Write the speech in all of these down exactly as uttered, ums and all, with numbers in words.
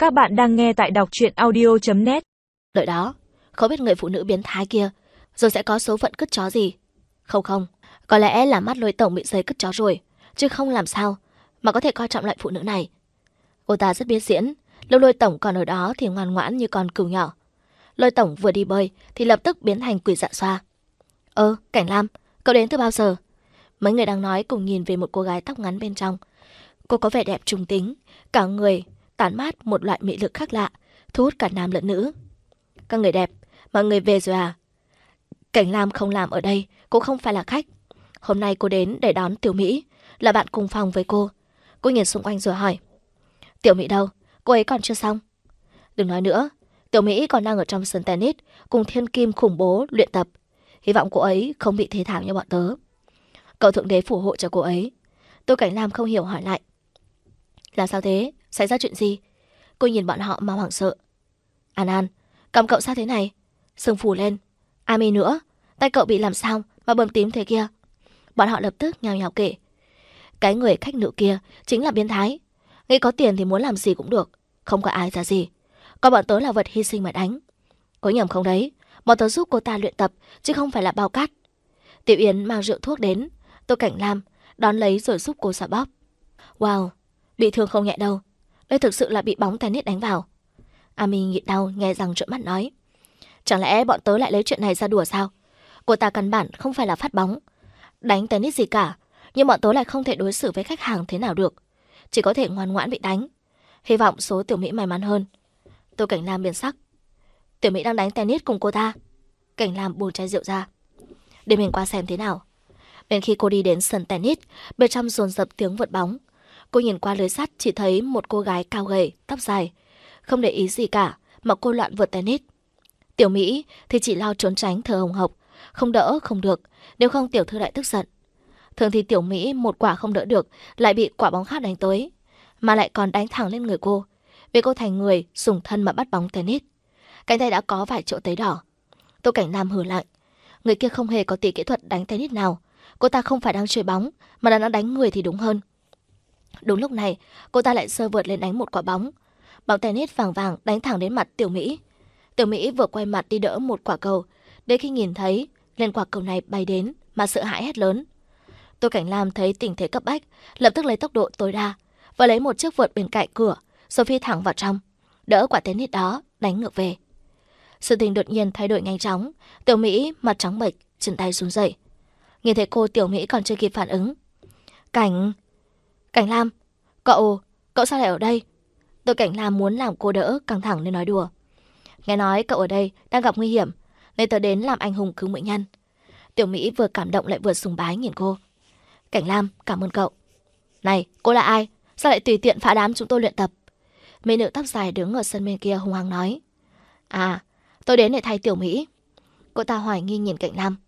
Các bạn đang nghe tại đọc truyện audio chấm net. Đợi đó, không biết người phụ nữ biến thái kia rồi sẽ có số phận cứt chó gì. Không không, có lẽ là mắt Lôi tổng bị dây cứt chó rồi, chứ không làm sao mà có thể coi trọng loại phụ nữ này. Cô ta rất biết diễn, lúc Lôi tổng còn ở đó thì ngoan ngoãn như con cừu nhỏ. Lôi tổng vừa đi bơi thì lập tức biến thành quỷ dạ xoa. Ơ, Cảnh Lam, cậu đến từ bao giờ? Mấy người đang nói cùng nhìn về một cô gái tóc ngắn bên trong. Cô có vẻ đẹp trung tính, cả người tản mát một loại mị lực khác lạ, thu hút cả nam lẫn nữ. Các người đẹp, mọi người về rồi à? Cảnh Lam không làm ở đây, cũng không phải là khách. Hôm nay cô đến để đón Tiểu Mỹ, là bạn cùng phòng với cô. Cô nhìn xung quanh rồi hỏi. Tiểu Mỹ đâu? Cô ấy còn chưa xong. Đừng nói nữa, Tiểu Mỹ còn đang ở trong sân tennis cùng thiên kim khủng bố luyện tập. Hy vọng cô ấy không bị thế thảm như bọn tớ. Cậu thượng đế phù hộ cho cô ấy. Tô Cảnh Lam không hiểu hỏi lại. Là sao thế? Xảy ra chuyện gì? Cô nhìn bọn họ mà hoảng sợ. An An, cầm cậu sao thế này? Sưng phù lên. Ami nữa, tay cậu bị làm sao mà bầm tím thế kia? Bọn họ lập tức nhào nhào kể. Cái người khách nữ kia chính là biến thái. Nghĩ có tiền thì muốn làm gì cũng được, không có ai ra gì. Còn bọn tớ là vật hy sinh mà đánh. Có nhầm không đấy? Bọn tớ giúp cô ta luyện tập, chứ không phải là bao cát. Tiểu Yến mang rượu thuốc đến. Tô Cảnh Lam đón lấy rồi giúp cô xoa bóp. Wow, bị thương không nhẹ đâu. Đây thực sự là bị bóng tennis đánh vào. Ami nhịn đau nghe rằng trợn mắt nói. Chẳng lẽ bọn tớ lại lấy chuyện này ra đùa sao? Cô ta căn bản không phải là phát bóng, đánh tennis gì cả. Nhưng bọn tớ lại không thể đối xử với khách hàng thế nào được, chỉ có thể ngoan ngoãn bị đánh. Hy vọng số Tiểu Mỹ may mắn hơn. Tô Cảnh Lam biến sắc. Tiểu Mỹ đang đánh tennis cùng cô ta. Cảnh Lam buông chai rượu ra. Để mình qua xem thế nào. Đến khi cô đi đến sân tennis, bên trong dồn dập tiếng vượt bóng. Cô nhìn qua lưới sắt chỉ thấy một cô gái cao gầy, tóc dài. Không để ý gì cả mà cô loạn vượt tennis. Tiểu Mỹ thì chỉ lo trốn tránh thở hồng hộc. Không đỡ không được, nếu không tiểu thư lại tức giận. Thường thì Tiểu Mỹ một quả không đỡ được lại bị quả bóng khác đánh tới, mà lại còn đánh thẳng lên người cô, vì cô thành người dùng thân mà bắt bóng tennis. Cánh tay đã có vài chỗ tấy đỏ. Tô Cảnh Lam hừ lạnh. Người kia không hề có tí kỹ thuật đánh tennis nào. Cô ta không phải đang chơi bóng, mà là đang đánh người thì đúng hơn. Đúng lúc này, cô ta lại sơ vượt lên đánh một quả bóng. Bóng tennis vàng vàng đánh thẳng đến mặt Tiểu Mỹ. Tiểu Mỹ vừa quay mặt đi đỡ một quả cầu, đến khi nhìn thấy lên quả cầu này bay đến mà sợ hãi hét lớn. Tô Cảnh Lam thấy tình thế cấp bách, lập tức lấy tốc độ tối đa và lấy một chiếc vợt bên cạnh cửa rồi phi thẳng vào trong, đỡ quả tennis đó đánh ngược về. Sự tình đột nhiên thay đổi nhanh chóng. Tiểu Mỹ mặt trắng bệch, chân tay run rẩy. Nhìn thấy cô, Tiểu Mỹ còn chưa kịp phản ứng. Cảnh... Cảnh Lam, cậu... cậu sao lại ở đây? Tô Cảnh Lam muốn làm cô đỡ căng thẳng nên nói đùa. Nghe nói cậu ở đây đang gặp nguy hiểm, nên tớ đến làm anh hùng cứu mỹ nhân. Tiểu Mỹ vừa cảm động lại vừa sùng bái nhìn cô. Cảnh Lam, cảm ơn cậu. Này, cô là ai? Sao lại tùy tiện phá đám chúng tôi luyện tập? Mỹ nữ tóc dài đứng ở sân bên kia hung hăng nói. À, tôi đến để thay Tiểu Mỹ. Cô ta hoài nghi nhìn Cảnh Lam.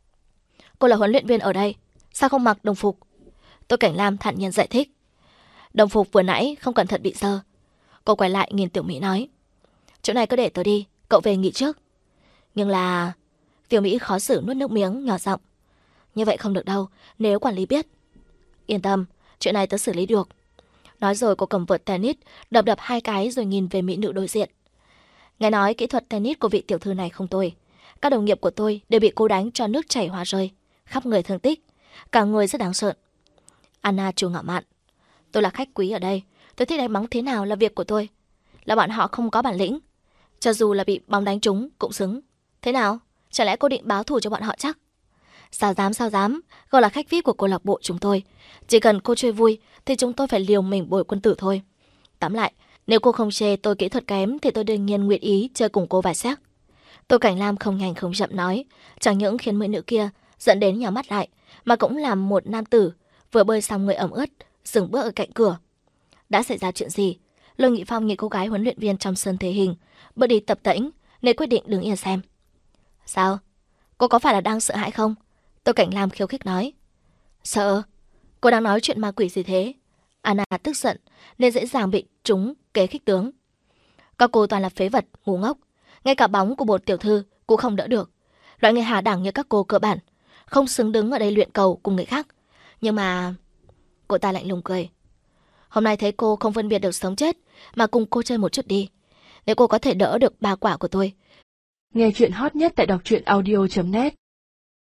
Cô là huấn luyện viên ở đây, sao không mặc đồng phục? Tô Cảnh Lam thản nhiên giải thích. Đồng phục vừa nãy không cẩn thận bị dơ. Cô quay lại nhìn Tiểu Mỹ nói. Chỗ này cứ để tớ đi, cậu về nghỉ trước. Nhưng là... Tiểu Mỹ khó xử nuốt nước miếng, nhỏ giọng. Như vậy không được đâu, nếu quản lý biết. Yên tâm, chuyện này tớ xử lý được. Nói rồi cô cầm vợt tennis, đập đập hai cái rồi nhìn về mỹ nữ đối diện. Nghe nói kỹ thuật tennis của vị tiểu thư này không tồi. Các đồng nghiệp của tôi đều bị cô đánh cho nước chảy hoa rơi, khắp người thương tích, cả người rất đáng sợ. Anna chua ngạo mạn. Tôi là khách quý ở đây, tôi thích đánh bóng thế nào là việc của tôi. Là bọn họ không có bản lĩnh, cho dù là bị bóng đánh trúng cũng xứng. Thế nào? Chả lẽ cô định báo thù cho bọn họ chắc? Sao dám sao dám, gọi là khách vi ai pi của câu lạc bộ chúng tôi. Chỉ cần cô chơi vui thì chúng tôi phải liều mình bồi quân tử thôi. Tóm lại, nếu cô không chê tôi kỹ thuật kém thì tôi đương nhiên nguyện ý chơi cùng cô vài séc. Tô Cảnh Lam không nhanh không chậm nói, chẳng những khiến mỹ nữ kia dẫn đến nhắm mắt lại, mà cũng làm một nam tử vừa bơi xong người ẩm ướt dừng bước ở cạnh cửa. Đã xảy ra chuyện gì? Lôi Nghị Phong nghĩ cô gái huấn luyện viên trong sân thể hình bước đi tập tễnh nên quyết định đứng yên xem. Sao? Cô có phải là đang sợ hãi không? Tô Cảnh Lam khiêu khích nói. Sợ? Cô đang nói chuyện ma quỷ gì thế? Anna tức giận nên dễ dàng bị trúng kế khích tướng. Các cô toàn là phế vật, ngu ngốc. Ngay cả bóng của một tiểu thư cũng không đỡ được. Loại người hạ đẳng như các cô cơ bản không xứng đứng ở đây luyện cầu cùng người khác. Nhưng mà... Cô ta lạnh lùng cười. Hôm nay thấy cô không phân biệt được sống chết mà cùng cô chơi một chút đi. Nếu cô có thể đỡ được ba quả của tôi. Nghe chuyện hot nhất tại đọc truyện audio chấm net